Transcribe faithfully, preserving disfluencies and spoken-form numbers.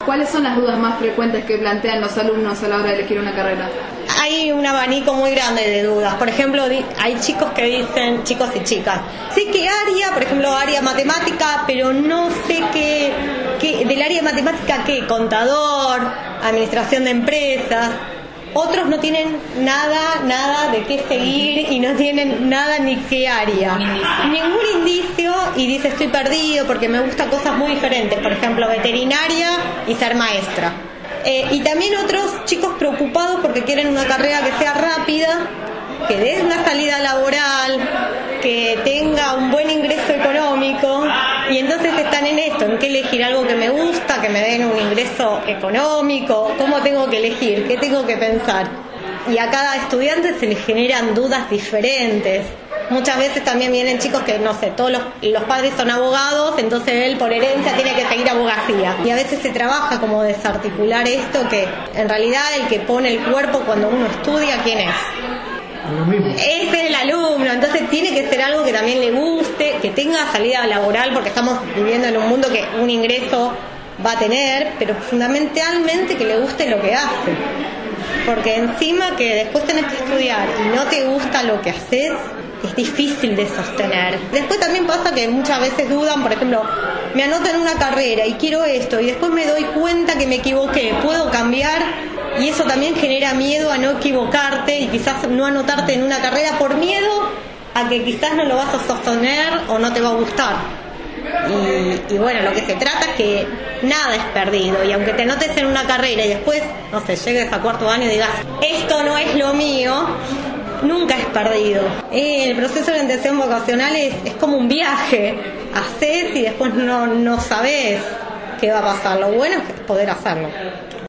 ¿cuáles son las dudas más frecuentes que plantean los alumnos a la hora de elegir una carrera? Hay un abanico muy grande de dudas. Por ejemplo, hay chicos que dicen, chicos y chicas, sé qué área, por ejemplo, área matemática, pero no sé qué, qué del área matemática qué, contador, administración de empresas. Otros no tienen nada, nada de qué seguir y no tienen nada ni qué área. Ningún indicio y dice estoy perdido porque me gustan cosas muy diferentes. Por ejemplo, veterinaria y ser maestra. Eh, y también otros chicos preocupados porque quieren una carrera que sea rápida, que dé una salida laboral, que tenga un buen ingreso económico, y entonces están en esto, en qué elegir, algo que me gusta, que me den un ingreso económico, cómo tengo que elegir, qué tengo que pensar. Y a cada estudiante se le generan dudas diferentes. Muchas veces también vienen chicos que, no sé, todos los, los padres son abogados, entonces él por herencia tiene que seguir abogacía. Y a veces se trabaja como desarticular esto, que en realidad el que pone el cuerpo cuando uno estudia, ¿quién es? Lo mismo. Es el alumno, entonces tiene que ser algo que también le guste, que tenga salida laboral, porque estamos viviendo en un mundo que un ingreso va a tener, pero fundamentalmente que le guste lo que hace. Porque encima que después tenés que estudiar y no te gusta lo que haces, es difícil de sostener. Después también pasa que muchas veces dudan, por ejemplo, me anoto en una carrera y quiero esto y después me doy cuenta que me equivoqué, ¿puedo cambiar? Y eso también genera miedo a no equivocarte y quizás no anotarte en una carrera por miedo a que quizás no lo vas a sostener o no te va a gustar. Y, y bueno, lo que se trata es que nada es perdido, y aunque te anotes en una carrera y después, no sé, llegues a cuarto año y digas esto no es lo mío, nunca es perdido. El proceso de orientación vocacional es, es como un viaje, haces y después no, no sabes qué va a pasar. Lo bueno es poder hacerlo.